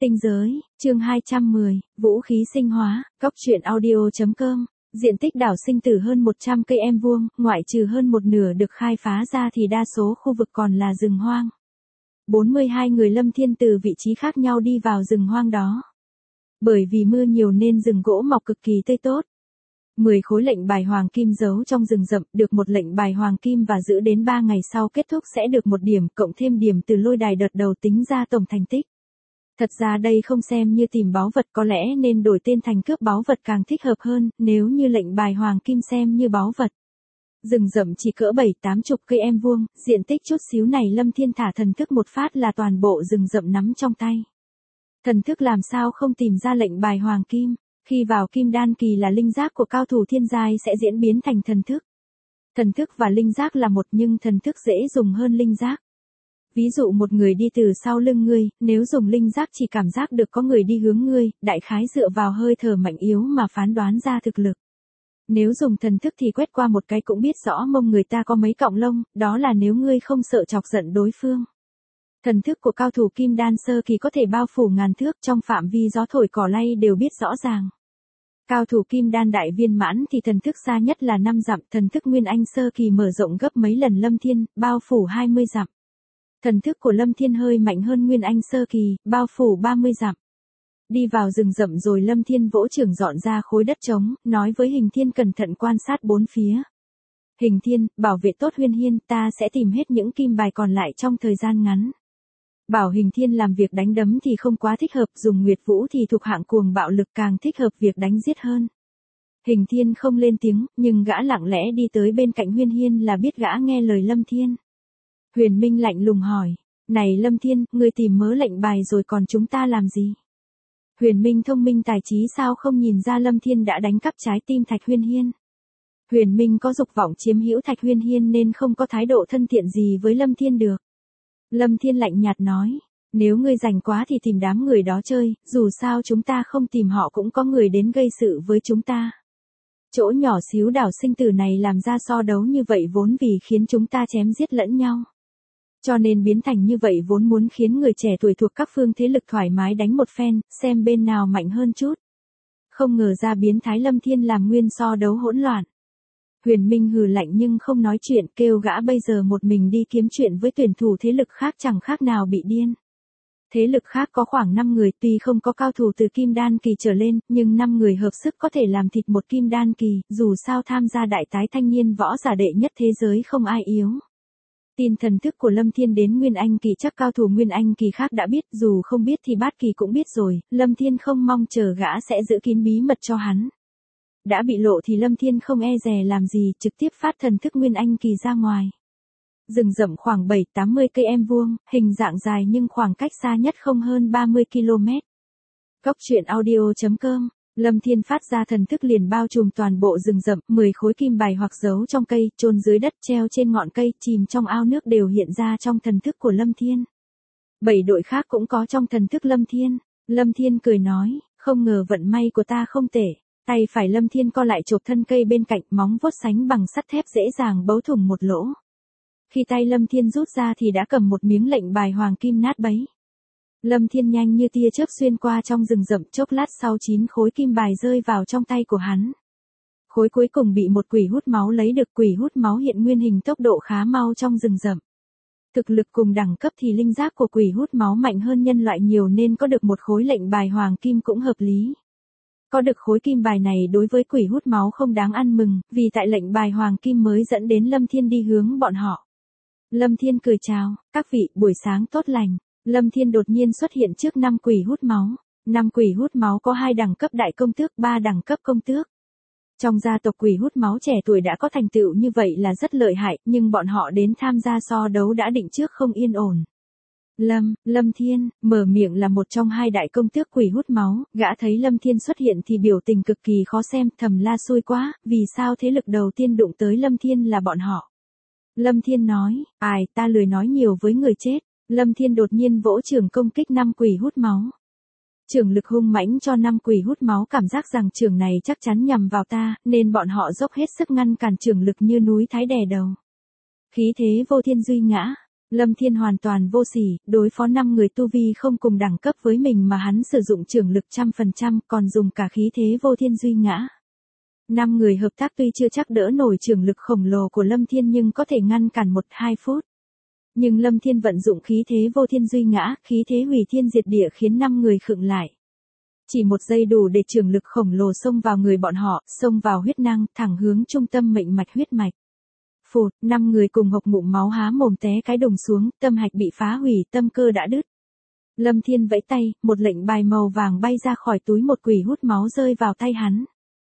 Tinh giới, chương 210, vũ khí sinh hóa, góc truyện audio.com. Diện tích đảo sinh tử hơn 100 cây em vuông, ngoại trừ hơn một nửa được khai phá ra thì đa số khu vực còn là rừng hoang. 42 người Lâm Thiên từ vị trí khác nhau đi vào rừng hoang đó. Bởi vì mưa nhiều nên rừng gỗ mọc cực kỳ tươi tốt. 10 khối lệnh bài hoàng kim giấu trong rừng rậm, được một lệnh bài hoàng kim và giữ đến 3 ngày sau kết thúc sẽ được một điểm, cộng thêm điểm từ lôi đài đợt đầu tính ra tổng thành tích. Thật ra đây không xem như tìm báu vật, có lẽ nên đổi tên thành cướp báu vật càng thích hợp hơn, nếu như lệnh bài hoàng kim xem như báu vật. Rừng rậm chỉ cỡ 7-80 cây em vuông, diện tích chút xíu này Lâm Thiên thả thần thức một phát là toàn bộ rừng rậm nắm trong tay. Thần thức làm sao không tìm ra lệnh bài hoàng kim, khi vào kim đan kỳ là linh giác của cao thủ thiên giai sẽ diễn biến thành thần thức. Thần thức và linh giác là một nhưng thần thức dễ dùng hơn linh giác. Ví dụ một người đi từ sau lưng ngươi, nếu dùng linh giác chỉ cảm giác được có người đi hướng ngươi, đại khái dựa vào hơi thở mạnh yếu mà phán đoán ra thực lực. Nếu dùng thần thức thì quét qua một cái cũng biết rõ mông người ta có mấy cọng lông, đó là nếu ngươi không sợ chọc giận đối phương. Thần thức của cao thủ kim đan sơ kỳ có thể bao phủ ngàn thước, trong phạm vi gió thổi cỏ lay đều biết rõ ràng. Cao thủ kim đan đại viên mãn thì thần thức xa nhất là 5 dặm, thần thức nguyên anh sơ kỳ mở rộng gấp mấy lần Lâm Thiên, bao phủ 20 dặm. Thần thức của Lâm Thiên hơi mạnh hơn nguyên anh sơ kỳ, bao phủ 30 dặm. Đi vào rừng rậm rồi Lâm Thiên vỗ trưởng dọn ra khối đất trống, nói với Hình Thiên cẩn thận quan sát bốn phía. Hình Thiên, bảo vệ tốt Huyên Hiên, ta sẽ tìm hết những kim bài còn lại trong thời gian ngắn. Bảo Hình Thiên làm việc đánh đấm thì không quá thích hợp, dùng Nguyệt Vũ thì thuộc hạng cuồng bạo lực càng thích hợp việc đánh giết hơn. Hình Thiên không lên tiếng, nhưng gã lặng lẽ đi tới bên cạnh Huyên Hiên là biết gã nghe lời Lâm Thiên. Huyền Minh lạnh lùng hỏi, này Lâm Thiên, ngươi tìm mớ lệnh bài rồi còn chúng ta làm gì? Huyền Minh thông minh tài trí sao không nhìn ra Lâm Thiên đã đánh cắp trái tim Thạch Huyên Hiên. Huyền Minh có dục vọng chiếm hữu Thạch Huyên Hiên nên không có thái độ thân thiện gì với Lâm Thiên được. Lâm Thiên lạnh nhạt nói, nếu ngươi rảnh quá thì tìm đám người đó chơi, dù sao chúng ta không tìm họ cũng có người đến gây sự với chúng ta. Chỗ nhỏ xíu đảo sinh tử này làm ra so đấu như vậy vốn vì khiến chúng ta chém giết lẫn nhau. Cho nên biến thành như vậy vốn muốn khiến người trẻ tuổi thuộc các phương thế lực thoải mái đánh một phen, xem bên nào mạnh hơn chút. Không ngờ ra biến thái Lâm Thiên làm nguyên so đấu hỗn loạn. Huyền Minh hừ lạnh nhưng không nói chuyện, kêu gã bây giờ một mình đi kiếm chuyện với tuyển thủ thế lực khác chẳng khác nào bị điên. Thế lực khác có khoảng 5 người, tuy không có cao thủ từ kim đan kỳ trở lên, nhưng 5 người hợp sức có thể làm thịt một kim đan kỳ, dù sao tham gia đại tái thanh niên võ giả đệ nhất thế giới không ai yếu. Tin thần thức của Lâm Thiên đến Nguyên Anh kỳ chắc cao thủ Nguyên Anh kỳ khác đã biết, dù không biết thì Bát kỳ cũng biết rồi, Lâm Thiên không mong chờ gã sẽ giữ kín bí mật cho hắn. Đã bị lộ thì Lâm Thiên không e dè làm gì, trực tiếp phát thần thức Nguyên Anh kỳ ra ngoài. Rừng rậm khoảng 7-80 cây em vuông, hình dạng dài nhưng khoảng cách xa nhất không hơn 30 km. Góc truyện audio.com. Lâm Thiên phát ra thần thức liền bao trùm toàn bộ rừng rậm, 10 khối kim bài hoặc giấu trong cây, chôn dưới đất, treo trên ngọn cây, chìm trong ao nước đều hiện ra trong thần thức của Lâm Thiên. 7 đội khác cũng có trong thần thức Lâm Thiên. Lâm Thiên cười nói, không ngờ vận may của ta không tệ. Tay phải Lâm Thiên co lại chộp thân cây bên cạnh, móng vuốt sánh bằng sắt thép dễ dàng bấu thủng một lỗ. Khi tay Lâm Thiên rút ra thì đã cầm một miếng lệnh bài hoàng kim nát bấy. Lâm Thiên nhanh như tia chớp xuyên qua trong rừng rậm, chốc lát sau 9 khối kim bài rơi vào trong tay của hắn. Khối cuối cùng bị một quỷ hút máu lấy được, quỷ hút máu hiện nguyên hình tốc độ khá mau trong rừng rậm. Thực lực cùng đẳng cấp thì linh giác của quỷ hút máu mạnh hơn nhân loại nhiều nên có được một khối lệnh bài hoàng kim cũng hợp lý. Có được khối kim bài này đối với quỷ hút máu không đáng ăn mừng, vì tại lệnh bài hoàng kim mới dẫn đến Lâm Thiên đi hướng bọn họ. Lâm Thiên cười chào, các vị, buổi sáng tốt lành. Lâm Thiên đột nhiên xuất hiện trước 5 quỷ hút máu. 5 quỷ hút máu có 2 đẳng cấp đại công tước, 3 đẳng cấp công tước. Trong gia tộc quỷ hút máu trẻ tuổi đã có thành tựu như vậy là rất lợi hại, nhưng bọn họ đến tham gia so đấu đã định trước không yên ổn. Lâm Thiên, mở miệng là một trong 2 đại công tước quỷ hút máu, gã thấy Lâm Thiên xuất hiện thì biểu tình cực kỳ khó xem, thầm la xui quá, vì sao thế lực đầu tiên đụng tới Lâm Thiên là bọn họ. Lâm Thiên nói, ta lười nói nhiều với người chết. Lâm Thiên đột nhiên vỗ trưởng công kích 5 quỷ hút máu. Trưởng lực hung mãnh cho 5 quỷ hút máu cảm giác rằng trưởng này chắc chắn nhằm vào ta, nên bọn họ dốc hết sức ngăn cản trưởng lực như núi Thái đè đầu. Khí thế vô thiên duy ngã. Lâm Thiên hoàn toàn vô sỉ, đối phó 5 người tu vi không cùng đẳng cấp với mình mà hắn sử dụng trưởng lực 100%, còn dùng cả khí thế vô thiên duy ngã. 5 người hợp tác tuy chưa chắc đỡ nổi trưởng lực khổng lồ của Lâm Thiên nhưng có thể ngăn cản 1-2 phút. Nhưng Lâm Thiên vận dụng khí thế vô thiên duy ngã, khí thế hủy thiên diệt địa khiến 5 người khựng lại. Chỉ 1 giây đủ để trưởng lực khổng lồ xông vào người bọn họ, xông vào huyết năng, thẳng hướng trung tâm mệnh mạch huyết mạch. Phụt, 5 người cùng hộc ngụm máu há mồm té cái đùng xuống, tâm hạch bị phá hủy, tâm cơ đã đứt. Lâm Thiên vẫy tay, một lệnh bài màu vàng bay ra khỏi túi, một quỷ hút máu rơi vào tay hắn.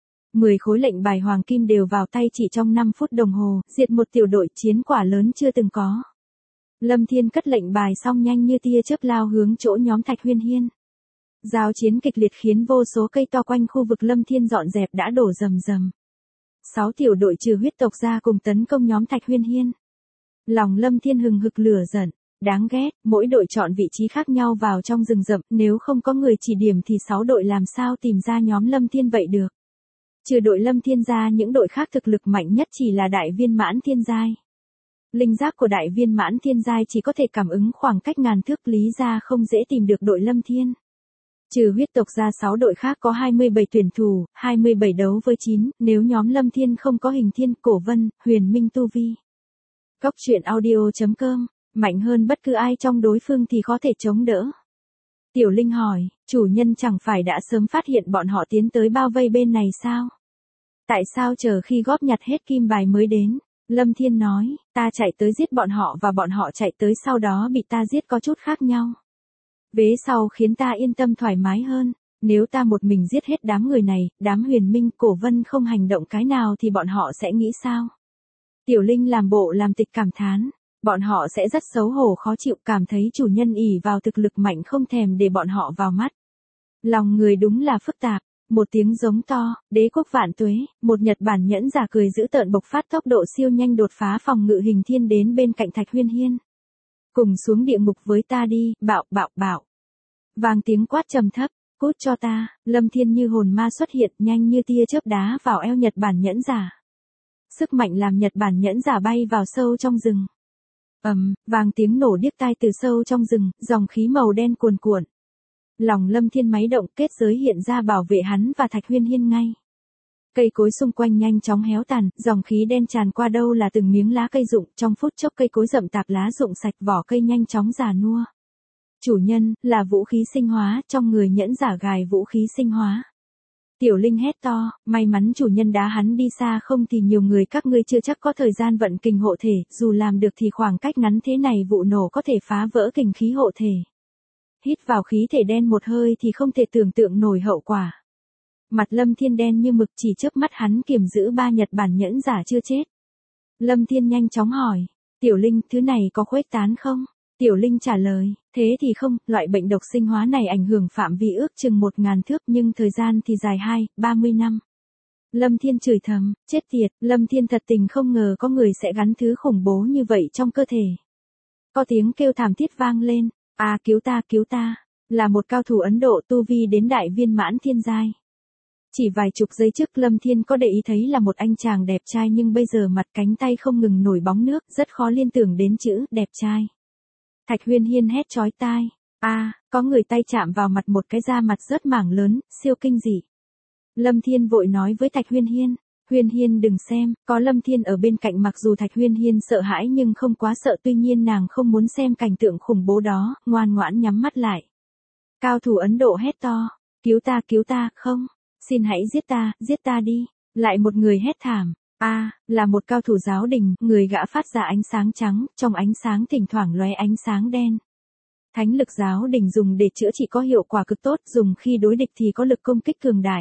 10 khối lệnh bài hoàng kim đều vào tay chỉ trong 5 phút đồng hồ, diệt một tiểu đội chiến quả lớn chưa từng có. Lâm Thiên cất lệnh bài xong nhanh như tia chớp lao hướng chỗ nhóm Thạch Huyên Hiên. Giao chiến kịch liệt khiến vô số cây to quanh khu vực Lâm Thiên dọn dẹp đã đổ rầm rầm. 6 tiểu đội trừ huyết tộc ra cùng tấn công nhóm Thạch Huyên Hiên. Lòng Lâm Thiên hừng hực lửa giận, đáng ghét, mỗi đội chọn vị trí khác nhau vào trong rừng rậm, nếu không có người chỉ điểm thì 6 đội làm sao tìm ra nhóm Lâm Thiên vậy được. Trừ đội Lâm Thiên ra, những đội khác thực lực mạnh nhất chỉ là đại viên mãn thiên giai. Linh giác của đại viên mãn thiên giai chỉ có thể cảm ứng khoảng cách ngàn thước, lý ra không dễ tìm được đội Lâm Thiên. Trừ huyết tộc ra 6 đội khác có 27 tuyển thủ, 27 đấu với 9, nếu nhóm Lâm Thiên không có Hình Thiên, Cổ Vân, Huyền Minh tu vi. Cốc truyện audio.com, mạnh hơn bất cứ ai trong đối phương thì có thể chống đỡ. Tiểu Linh hỏi, chủ nhân chẳng phải đã sớm phát hiện bọn họ tiến tới bao vây bên này sao? Tại sao chờ khi góp nhặt hết kim bài mới đến? Lâm Thiên nói, ta chạy tới giết bọn họ và bọn họ chạy tới sau đó bị ta giết có chút khác nhau. Vế sau khiến ta yên tâm thoải mái hơn, nếu ta một mình giết hết đám người này, đám Huyền Minh, Cổ Vân không hành động cái nào thì bọn họ sẽ nghĩ sao? Tiểu Linh làm bộ làm tịch cảm thán, bọn họ sẽ rất xấu hổ khó chịu, cảm thấy chủ nhân ỷ vào thực lực mạnh không thèm để bọn họ vào mắt. Lòng người đúng là phức tạp. Một tiếng giống to, đế quốc vạn tuế, một Nhật Bản nhẫn giả cười dữ tợn bộc phát tốc độ siêu nhanh đột phá phòng ngự Hình Thiên đến bên cạnh Thạch Huyên Hiên. Cùng xuống địa ngục với ta đi, bạo bạo bạo. Vang tiếng quát trầm thấp, cút cho ta. Lâm Thiên như hồn ma xuất hiện, nhanh như tia chớp đá vào eo Nhật Bản nhẫn giả. Sức mạnh làm Nhật Bản nhẫn giả bay vào sâu trong rừng. Vang tiếng nổ điếc tai từ sâu trong rừng, dòng khí màu đen cuồn cuộn. Lòng Lâm Thiên máy động, kết giới hiện ra bảo vệ hắn và Thạch Huyên Hiên ngay. Cây cối xung quanh nhanh chóng héo tàn, dòng khí đen tràn qua đâu là từng miếng lá cây rụng, trong phút chốc cây cối rậm tạp lá rụng sạch, vỏ cây nhanh chóng già nua. Chủ nhân, là vũ khí sinh hóa, trong người nhẫn giả gài vũ khí sinh hóa. Tiểu Linh hét to, may mắn chủ nhân đá hắn đi xa, không thì nhiều người các ngươi chưa chắc có thời gian vận kình hộ thể, dù làm được thì khoảng cách ngắn thế này vụ nổ có thể phá vỡ kình khí hộ thể. Hít vào khí thể đen một hơi thì không thể tưởng tượng nổi hậu quả. Mặt Lâm Thiên đen như mực, chỉ chớp mắt hắn kiềm giữ 3 Nhật Bản nhẫn giả chưa chết. Lâm Thiên nhanh chóng hỏi, Tiểu Linh, thứ này có khuếch tán không? Tiểu Linh trả lời, thế thì không, loại bệnh độc sinh hóa này ảnh hưởng phạm vi ước chừng 1000 thước nhưng thời gian thì dài 20-30 năm. Lâm Thiên chửi thầm, chết tiệt, Lâm Thiên thật tình không ngờ có người sẽ gắn thứ khủng bố như vậy trong cơ thể. Có tiếng kêu thảm thiết vang lên, cứu ta, là một cao thủ Ấn Độ tu vi đến đại viên mãn thiên giai. Chỉ vài chục giây trước Lâm Thiên có để ý thấy là một anh chàng đẹp trai nhưng bây giờ mặt cánh tay không ngừng nổi bóng nước, rất khó liên tưởng đến chữ đẹp trai. Thạch Huyên Hiên hét chói tai, có người tay chạm vào mặt, một cái da mặt rớt mảng lớn, siêu kinh dị. Lâm Thiên vội nói với Thạch Huyên Hiên, Huyên Hiên đừng xem, có Lâm Thiên ở bên cạnh, mặc dù Thạch Huyên Hiên sợ hãi nhưng không quá sợ, tuy nhiên nàng không muốn xem cảnh tượng khủng bố đó, ngoan ngoãn nhắm mắt lại. Cao thủ Ấn Độ hét to, cứu ta, không, xin hãy giết ta đi. Lại một người hét thảm, là một cao thủ giáo đình, người gã phát ra ánh sáng trắng, trong ánh sáng thỉnh thoảng lóe ánh sáng đen. Thánh lực giáo đình dùng để chữa trị có hiệu quả cực tốt, dùng khi đối địch thì có lực công kích cường đại.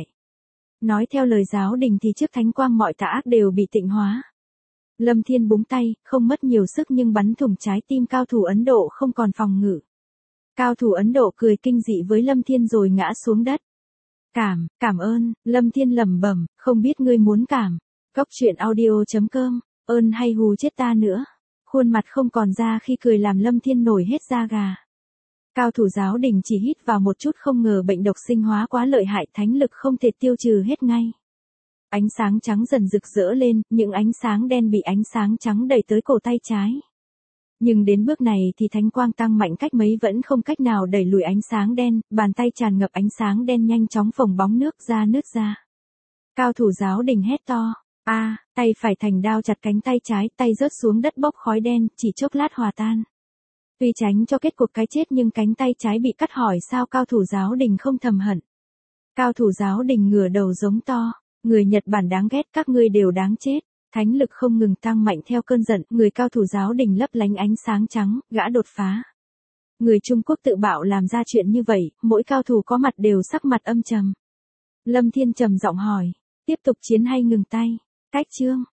Nói theo lời giáo đình thì trước thánh quang mọi tà ác đều bị tịnh hóa. Lâm Thiên búng tay, không mất nhiều sức nhưng bắn thủng trái tim cao thủ Ấn Độ không còn phòng ngự. Cao thủ Ấn Độ cười kinh dị với Lâm Thiên rồi ngã xuống đất. Cảm ơn, Lâm Thiên lẩm bẩm, không biết ngươi muốn cảm. Cốc truyện audio.com, ơn hay hù chết ta nữa. Khuôn mặt không còn da khi cười làm Lâm Thiên nổi hết da gà. Cao thủ giáo đình chỉ hít vào một chút, không ngờ bệnh độc sinh hóa quá lợi hại, thánh lực không thể tiêu trừ hết ngay. Ánh sáng trắng dần rực rỡ lên, những ánh sáng đen bị ánh sáng trắng đẩy tới cổ tay trái. Nhưng đến bước này thì thánh quang tăng mạnh cách mấy vẫn không cách nào đẩy lùi ánh sáng đen, bàn tay tràn ngập ánh sáng đen nhanh chóng phồng bóng nước ra nứt ra. Cao thủ giáo đình hét to. Tay phải thành đao chặt cánh tay trái, tay rớt xuống đất bốc khói đen, chỉ chốc lát hòa tan. Tuy tránh cho kết cuộc cái chết nhưng cánh tay trái bị cắt hỏi sao cao thủ giáo đình không thầm hận. Cao thủ giáo đình ngửa đầu giống to. Người Nhật Bản đáng ghét, các ngươi đều đáng chết. Thánh lực không ngừng tăng mạnh theo cơn giận, người cao thủ giáo đình lấp lánh ánh sáng trắng, gã đột phá. Người Trung Quốc tự bạo làm ra chuyện như vậy, mỗi cao thủ có mặt đều sắc mặt âm trầm. Lâm Thiên trầm giọng hỏi, tiếp tục chiến hay ngừng tay? Cách chương